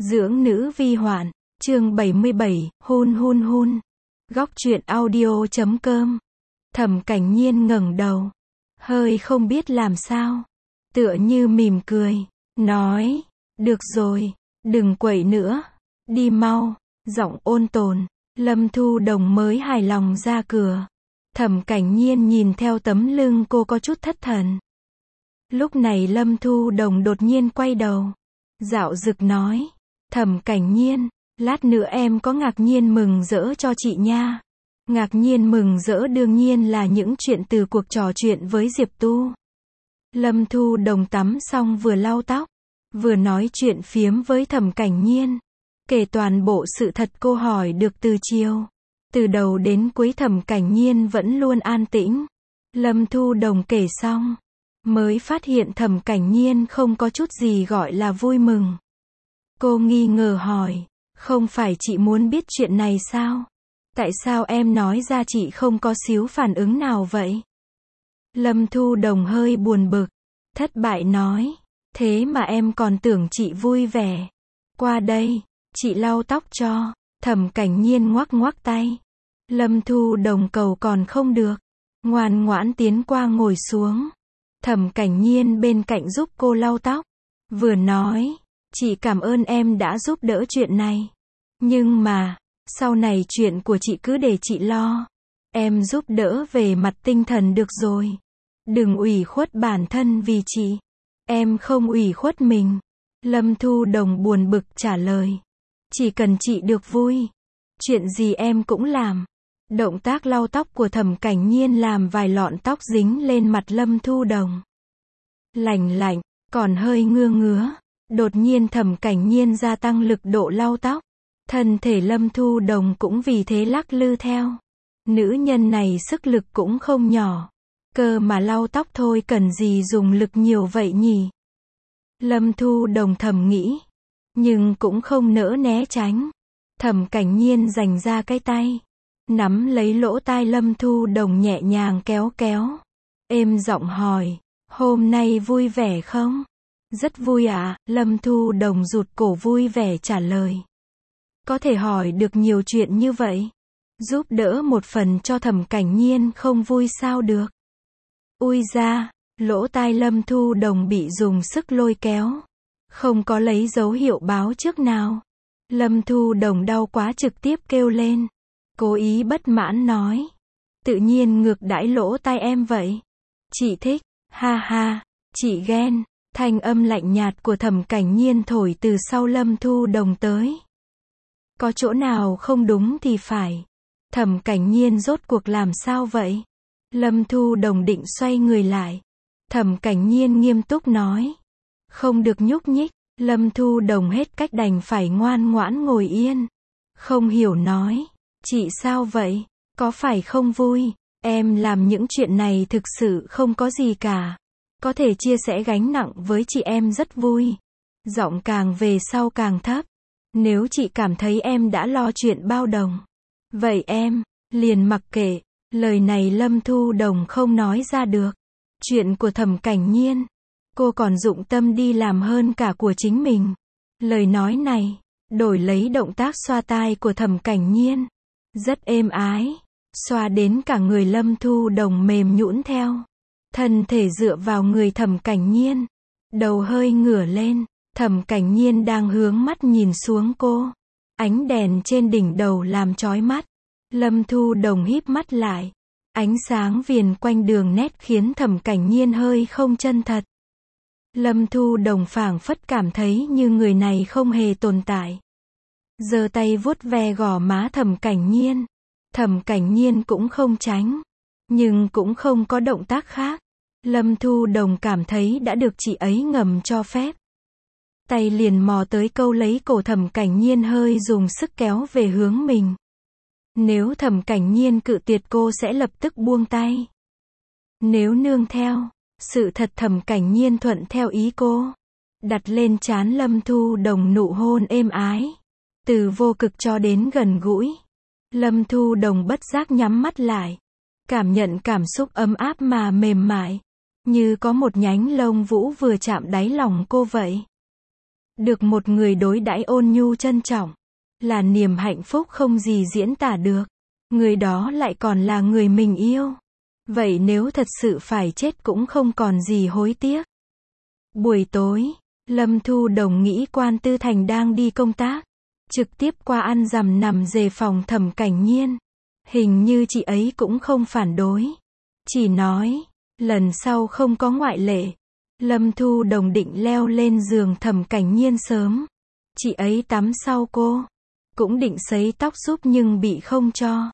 Dưỡng nữ vi hoạn, chương 77, hun hun hun. Góc truyện audio.com. Thẩm Cảnh Nhiên ngẩng đầu, hơi không biết làm sao, tựa như mỉm cười, nói, được rồi, đừng quậy nữa, đi mau, giọng ôn tồn. Lâm Thu Đồng mới hài lòng ra cửa. Thẩm Cảnh Nhiên nhìn theo tấm lưng cô có chút thất thần. Lúc này Lâm Thu Đồng đột nhiên quay đầu, dạo dực nói, Thẩm Cảnh Nhiên, lát nữa em có ngạc nhiên mừng rỡ cho chị nha. Ngạc nhiên mừng rỡ đương nhiên là những chuyện từ cuộc trò chuyện với Diệp Tu. Lâm Thu Đồng tắm xong vừa lau tóc, vừa nói chuyện phiếm với Thẩm Cảnh Nhiên, kể toàn bộ sự thật cô hỏi được từ chiều. Từ đầu đến cuối Thẩm Cảnh Nhiên vẫn luôn an tĩnh. Lâm Thu Đồng kể xong, mới phát hiện Thẩm Cảnh Nhiên không có chút gì gọi là vui mừng. Cô nghi ngờ hỏi, không phải chị muốn biết chuyện này sao? Tại sao em nói ra chị không có xíu phản ứng nào vậy? Lâm Thu Đồng hơi buồn bực, thất bại nói, thế mà em còn tưởng chị vui vẻ. Qua đây, chị lau tóc cho. Thẩm Cảnh Nhiên ngoắc ngoắc tay. Lâm Thu Đồng cầu còn không được, ngoan ngoãn tiến qua ngồi xuống. Thẩm Cảnh Nhiên bên cạnh giúp cô lau tóc, vừa nói, chị cảm ơn em đã giúp đỡ chuyện này. Nhưng mà, sau này chuyện của chị cứ để chị lo. Em giúp đỡ về mặt tinh thần được rồi. Đừng ủy khuất bản thân vì chị. Em không ủy khuất mình. Lâm Thu Đồng buồn bực trả lời. Chỉ cần chị được vui, chuyện gì em cũng làm. Động tác lau tóc của Thẩm Cảnh Nhiên làm vài lọn tóc dính lên mặt Lâm Thu Đồng. Lành lạnh, còn hơi ngứa ngứa. Đột nhiên Thẩm Cảnh Nhiên gia tăng lực độ lau tóc. Thân thể Lâm Thu Đồng cũng vì thế lắc lư theo. Nữ nhân này sức lực cũng không nhỏ. Cơ mà lau tóc thôi cần gì dùng lực nhiều vậy nhỉ? Lâm Thu Đồng thầm nghĩ. Nhưng cũng không nỡ né tránh. Thẩm Cảnh Nhiên dành ra cái tay, nắm lấy lỗ tai Lâm Thu Đồng nhẹ nhàng kéo kéo. Êm giọng hỏi, hôm nay vui vẻ không? Rất vui ạ. Lâm Thu Đồng rụt cổ vui vẻ trả lời. Có thể hỏi được nhiều chuyện như vậy. Giúp đỡ một phần cho Thẩm Cảnh Nhiên không vui sao được. Ui ra, lỗ tai Lâm Thu Đồng bị dùng sức lôi kéo. Không có lấy dấu hiệu báo trước nào. Lâm Thu Đồng đau quá trực tiếp kêu lên. Cố ý bất mãn nói. Tự nhiên ngược đãi lỗ tai em vậy. Chị thích, ha ha, chị ghen. Thanh âm lạnh nhạt của Thẩm Cảnh Nhiên thổi từ sau Lâm Thu Đồng tới. Có chỗ nào không đúng thì phải. Thẩm Cảnh Nhiên rốt cuộc làm sao vậy? Lâm Thu Đồng định xoay người lại. Thẩm Cảnh Nhiên nghiêm túc nói. Không được nhúc nhích. Lâm Thu Đồng hết cách đành phải ngoan ngoãn ngồi yên. Không hiểu nói. Chị sao vậy? Có phải không vui? Em làm những chuyện này thực sự không có gì cả. Có thể chia sẻ gánh nặng với chị em rất vui. Giọng càng về sau càng thấp. Nếu chị cảm thấy em đã lo chuyện bao đồng, vậy em liền mặc kệ. Lời này Lâm Thu Đồng không nói ra được. Chuyện của Thẩm Cảnh Nhiên, cô còn dụng tâm đi làm hơn cả của chính mình. Lời nói này, đổi lấy động tác xoa tai của Thẩm Cảnh Nhiên. Rất êm ái, xoa đến cả người Lâm Thu Đồng mềm nhũn theo. Thân thể dựa vào người Thẩm Cảnh Nhiên, đầu hơi ngửa lên. Thẩm Cảnh Nhiên đang hướng mắt nhìn xuống cô. Ánh đèn trên đỉnh đầu làm chói mắt. Lâm Thu Đồng híp mắt lại. Ánh sáng viền quanh đường nét khiến Thẩm Cảnh Nhiên hơi không chân thật. Lâm Thu Đồng phảng phất cảm thấy như người này không hề tồn tại. Giơ tay vuốt ve gò má Thẩm Cảnh Nhiên. Thẩm Cảnh Nhiên cũng không tránh, nhưng cũng không có động tác khác. Lâm Thu Đồng cảm thấy đã được chị ấy ngầm cho phép. Tay liền mò tới câu lấy cổ Thẩm Cảnh Nhiên hơi dùng sức kéo về hướng mình. Nếu Thẩm Cảnh Nhiên cự tuyệt cô sẽ lập tức buông tay. Nếu nương theo, sự thật Thẩm Cảnh Nhiên thuận theo ý cô. Đặt lên trán Lâm Thu Đồng nụ hôn êm ái. Từ vô cực cho đến gần gũi. Lâm Thu Đồng bất giác nhắm mắt lại. Cảm nhận cảm xúc ấm áp mà mềm mại. Như có một nhánh lông vũ vừa chạm đáy lòng cô vậy. Được một người đối đãi ôn nhu trân trọng, là niềm hạnh phúc không gì diễn tả được. Người đó lại còn là người mình yêu. Vậy nếu thật sự phải chết cũng không còn gì hối tiếc. Buổi tối, Lâm Thu Đồng nghĩ Quan Tư Thành đang đi công tác. Trực tiếp qua ăn dằm nằm dề phòng Thẩm Cảnh Nhiên. Hình như chị ấy cũng không phản đối. Chỉ nói, lần sau không có ngoại lệ. Lâm Thu Đồng định leo lên giường Thẩm Cảnh Nhiên sớm. Chị ấy tắm sau cô. Cũng định sấy tóc giúp nhưng bị không cho.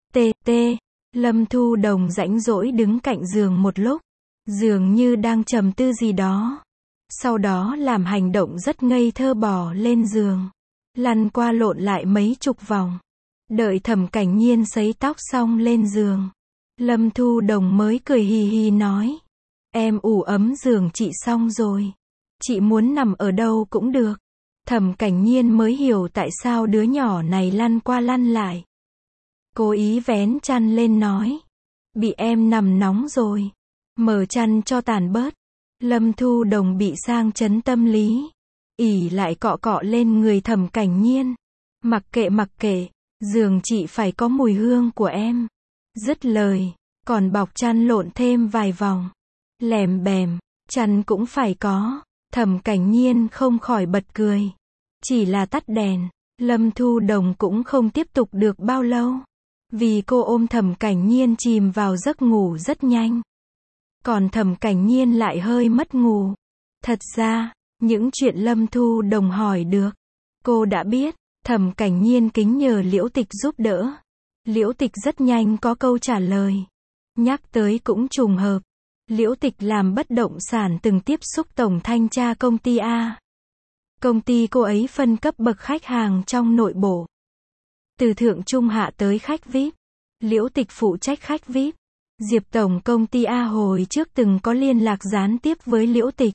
Lâm Thu Đồng rãnh rỗi đứng cạnh giường một lúc. Dường như đang trầm tư gì đó. Sau đó làm hành động rất ngây thơ bò lên giường. Lăn qua lộn lại mấy chục vòng. Đợi Thẩm Cảnh Nhiên sấy tóc xong lên giường. Lâm Thu Đồng mới cười hì hì nói. Em ủ ấm giường chị xong rồi. Chị muốn nằm ở đâu cũng được. Thẩm Cảnh Nhiên mới hiểu tại sao đứa nhỏ này lăn qua lăn lại. Cố ý vén chăn lên nói. Bị em nằm nóng rồi. Mở chăn cho tàn bớt. Lâm Thu Đồng bị sang chấn tâm lý. Ỉ lại cọ cọ lên người Thẩm Cảnh Nhiên. Mặc kệ, giường chị phải có mùi hương của em. Dứt lời, còn bọc chăn lộn thêm vài vòng. Lèm bèm, chăn cũng phải có. Thẩm Cảnh Nhiên không khỏi bật cười. Chỉ là tắt đèn, Lâm Thu Đồng cũng không tiếp tục được bao lâu. Vì cô ôm Thẩm Cảnh Nhiên chìm vào giấc ngủ rất nhanh. Còn Thẩm Cảnh Nhiên lại hơi mất ngủ. Thật ra, những chuyện Lâm Thu Đồng hỏi được, cô đã biết. Thẩm Cảnh Nhiên kính nhờ Liễu Tịch giúp đỡ. Liễu Tịch rất nhanh có câu trả lời. Nhắc tới cũng trùng hợp. Liễu Tịch làm bất động sản từng tiếp xúc tổng thanh tra công ty A. Công ty cô ấy phân cấp bậc khách hàng trong nội bộ. Từ thượng trung hạ tới khách VIP. Liễu Tịch phụ trách khách VIP. Diệp tổng công ty A hồi trước từng có liên lạc gián tiếp với Liễu Tịch.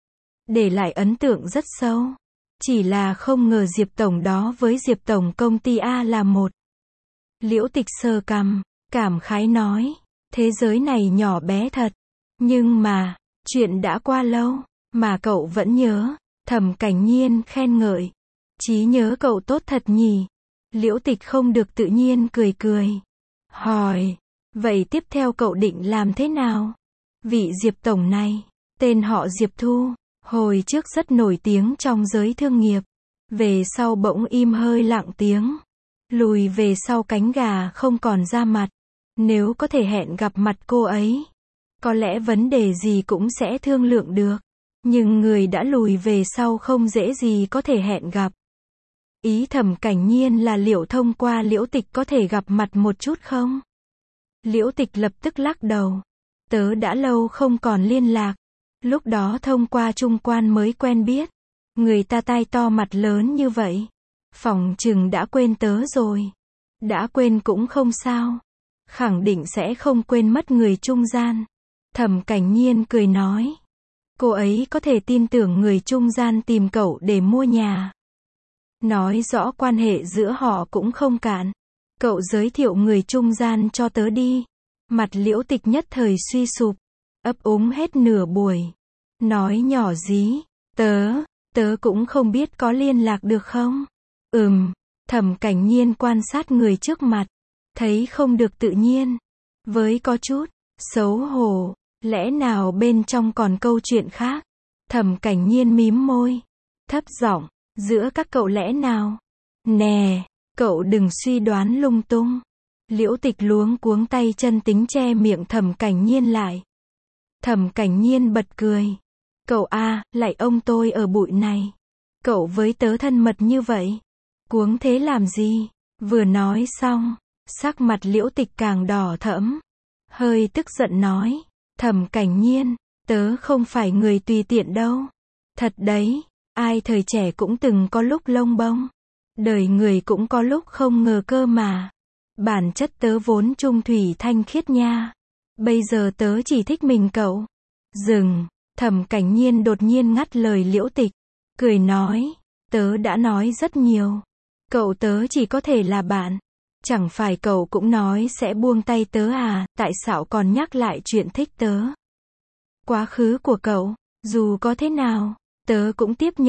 Để lại ấn tượng rất sâu. Chỉ là không ngờ Diệp tổng đó với Diệp tổng công ty A là một. Liễu Tịch sờ cằm, cảm khái nói. Thế giới này nhỏ bé thật. Nhưng mà, chuyện đã qua lâu, mà cậu vẫn nhớ. Thẩm Cảnh Nhiên khen ngợi. Trí nhớ cậu tốt thật nhỉ. Liễu Tịch không được tự nhiên cười. Hỏi, vậy tiếp theo cậu định làm thế nào? Vị Diệp tổng này, tên họ Diệp Thu, hồi trước rất nổi tiếng trong giới thương nghiệp. Về sau bỗng im hơi lặng tiếng. Lùi về sau cánh gà không còn ra mặt. Nếu có thể hẹn gặp mặt cô ấy, có lẽ vấn đề gì cũng sẽ thương lượng được. Nhưng người đã lùi về sau không dễ gì có thể hẹn gặp. Ý Thẩm Cảnh Nhiên là liệu thông qua Liễu Tịch có thể gặp mặt một chút không? Liễu Tịch lập tức lắc đầu. Tớ đã lâu không còn liên lạc. Lúc đó thông qua trung quan mới quen biết. Người ta tai to mặt lớn như vậy. Phỏng chừng đã quên tớ rồi. Đã quên cũng không sao. Khẳng định sẽ không quên mất người trung gian. Thẩm Cảnh Nhiên cười nói. Cô ấy có thể tin tưởng người trung gian tìm cậu để mua nhà. Nói rõ quan hệ giữa họ cũng không cạn. Cậu giới thiệu người trung gian cho tớ đi. Mặt Liễu Tịch nhất thời suy sụp. Ấp úng hết nửa buổi. Nói nhỏ dí. Tớ cũng không biết có liên lạc được không? Thẩm Cảnh Nhiên quan sát người trước mặt. Thấy không được tự nhiên. Với có chút xấu hổ. Lẽ nào bên trong còn câu chuyện khác? Thẩm Cảnh Nhiên mím môi. Thấp giọng. Giữa các cậu lẽ nào? Nè, cậu đừng suy đoán lung tung. Liễu Tịch luống cuống tay chân tính che miệng Thẩm Cảnh Nhiên lại. Thẩm Cảnh Nhiên bật cười. Cậu a, lại ông tôi ở bụi này. Cậu với tớ thân mật như vậy. Cuống thế làm gì? Vừa nói xong, sắc mặt Liễu Tịch càng đỏ thẫm. Hơi tức giận nói. Thẩm Cảnh Nhiên, tớ không phải người tùy tiện đâu. Thật đấy, ai thời trẻ cũng từng có lúc lông bông. Đời người cũng có lúc không ngờ cơ mà. Bản chất tớ vốn trung thủy thanh khiết nha. Bây giờ tớ chỉ thích mình cậu. Dừng, Thẩm Cảnh Nhiên đột nhiên ngắt lời Liễu Tịch. Cười nói, tớ đã nói rất nhiều. Cậu tớ chỉ có thể là bạn. Chẳng phải cậu cũng nói sẽ buông tay tớ à, tại sao còn nhắc lại chuyện thích tớ? Quá khứ của cậu, dù có thế nào, tớ cũng tiếp nhận.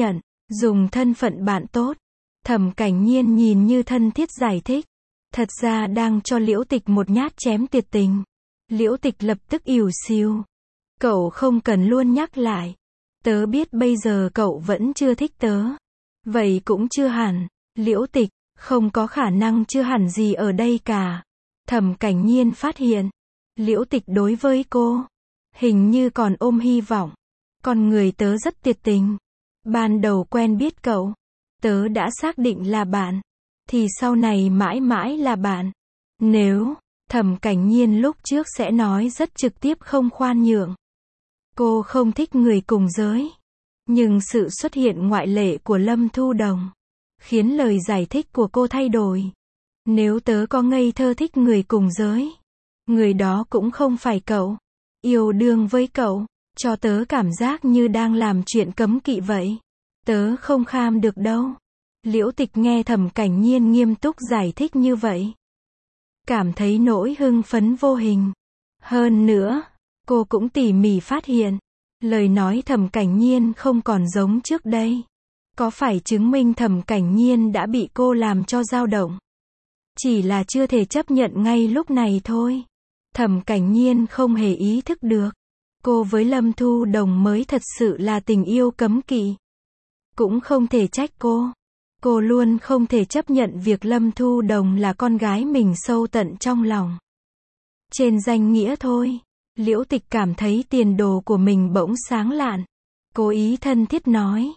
Dùng thân phận bạn tốt. Thẩm Cảnh Nhiên nhìn như thân thiết giải thích. Thật ra đang cho Liễu Tịch một nhát chém tuyệt tình. Liễu Tịch lập tức ỉu xìu. Cậu không cần luôn nhắc lại. Tớ biết bây giờ cậu vẫn chưa thích tớ. Vậy cũng chưa hẳn. Liễu Tịch, không có khả năng chưa hẳn gì ở đây cả. Thẩm Cảnh Nhiên phát hiện. Liễu Tịch đối với cô, hình như còn ôm hy vọng. Con người tớ rất tuyệt tình. Ban đầu quen biết cậu, tớ đã xác định là bạn. Thì sau này mãi mãi là bạn. Nếu, Thẩm Cảnh Nhiên lúc trước sẽ nói rất trực tiếp không khoan nhượng. Cô không thích người cùng giới. Nhưng sự xuất hiện ngoại lệ của Lâm Thu Đồng khiến lời giải thích của cô thay đổi. Nếu tớ có ngây thơ thích người cùng giới, người đó cũng không phải cậu. Yêu đương với cậu, cho tớ cảm giác như đang làm chuyện cấm kỵ vậy. Tớ không kham được đâu. Liễu Tịch nghe Thẩm Cảnh Nhiên nghiêm túc giải thích như vậy, cảm thấy nỗi hưng phấn vô hình. Hơn nữa, cô cũng tỉ mỉ phát hiện, lời nói Thẩm Cảnh Nhiên không còn giống trước đây. Có phải chứng minh Thẩm Cảnh Nhiên đã bị cô làm cho dao động? Chỉ là chưa thể chấp nhận ngay lúc này thôi. Thẩm Cảnh Nhiên không hề ý thức được. Cô với Lâm Thu Đồng mới thật sự là tình yêu cấm kỵ. Cũng không thể trách cô. Cô luôn không thể chấp nhận việc Lâm Thu Đồng là con gái mình sâu tận trong lòng. Trên danh nghĩa thôi. Liễu Tịch cảm thấy tiền đồ của mình bỗng sáng lạn. Cố ý thân thiết nói.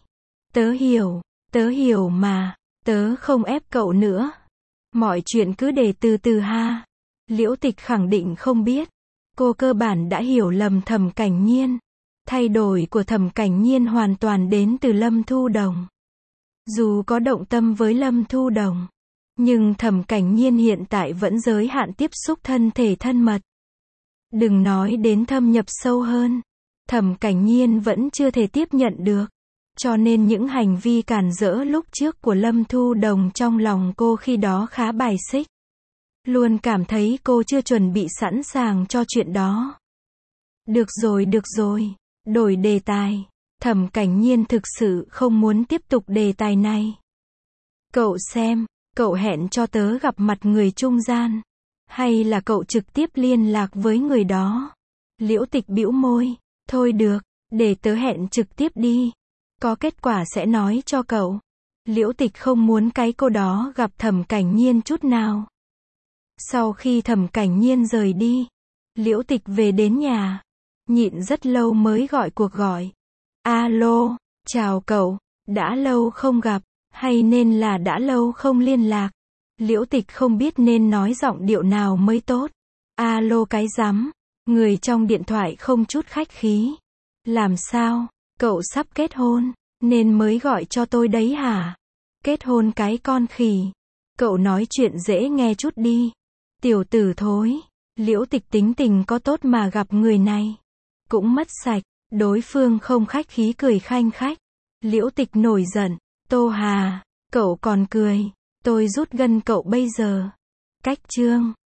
Tớ hiểu mà. Tớ không ép cậu nữa. Mọi chuyện cứ để từ từ ha. Liễu Tịch khẳng định không biết. Cô cơ bản đã hiểu lầm Thẩm Cảnh Nhiên. Thay đổi của Thẩm Cảnh Nhiên hoàn toàn đến từ Lâm Thu Đồng. Dù có động tâm với Lâm Thu Đồng, nhưng Thẩm Cảnh Nhiên hiện tại vẫn giới hạn tiếp xúc thân thể thân mật. Đừng nói đến thâm nhập sâu hơn. Thẩm Cảnh Nhiên vẫn chưa thể tiếp nhận được. Cho nên những hành vi cản rỡ lúc trước của Lâm Thu Đồng trong lòng cô khi đó khá bài xích. Luôn cảm thấy cô chưa chuẩn bị sẵn sàng cho chuyện đó. Được rồi, đổi đề tài. Thẩm Cảnh Nhiên thực sự không muốn tiếp tục đề tài này. Cậu xem, cậu hẹn cho tớ gặp mặt người trung gian. Hay là cậu trực tiếp liên lạc với người đó? Liễu Tịch bĩu môi. Thôi được, để tớ hẹn trực tiếp đi. Có kết quả sẽ nói cho cậu. Liễu Tịch không muốn cái cô đó gặp Thẩm Cảnh Nhiên chút nào. Sau khi Thẩm Cảnh Nhiên rời đi, Liễu Tịch về đến nhà. Nhịn rất lâu mới gọi cuộc gọi. Alo, chào cậu, đã lâu không gặp, hay nên là đã lâu không liên lạc. Liễu Tịch không biết nên nói giọng điệu nào mới tốt. Alo cái rắm, người trong điện thoại không chút khách khí. Làm sao, cậu sắp kết hôn, nên mới gọi cho tôi đấy hả? Kết hôn cái con khỉ. Cậu nói chuyện dễ nghe chút đi. Tiểu tử thối. Liễu Tịch tính tình có tốt mà gặp người này cũng mất sạch. Đối phương không khách khí cười khanh khách. Liễu Tịch nổi giận. Tô Hà, cậu còn cười. Tôi rút gân cậu bây giờ. Cách chương